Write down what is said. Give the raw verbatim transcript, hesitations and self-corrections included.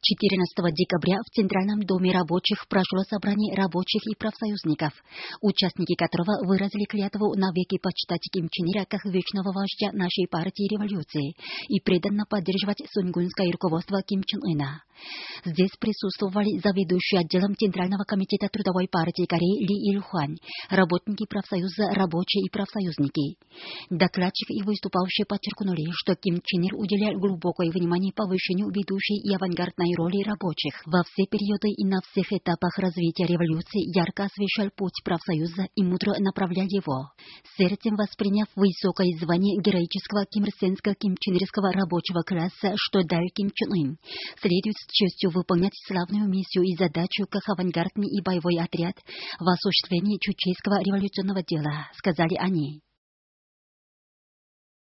четырнадцатого декабря в Центральном доме рабочих прошло собрание рабочих и профсоюзников, участники которого выразили клятву навеки почитать Ким Чен Ира как вечного вождя нашей партии революции и преданно поддерживать сунгунское руководство Ким Чен Ына. Здесь присутствовали заведующий отделом Центрального комитета Трудовой партии Кореи Ли Ильхуан, работники профсоюза, рабочие и профсоюзники. Докладчик и выступавшие подчеркнули, что Ким Чен Ир уделял глубокое внимание повышению ведущей и авангардной роли рабочих. Во все периоды и на всех этапах развития революции ярко освещал путь профсоюза и мудро направлял его. Сердцем восприняв высокое звание героического кимрсенско-кимченерского рабочего класса, что дал Ким Чен Ын, следует с честью выполнять славную миссию и задачу как авангардный и боевой отряд в осуществлении чучейского революционного дела, сказали они.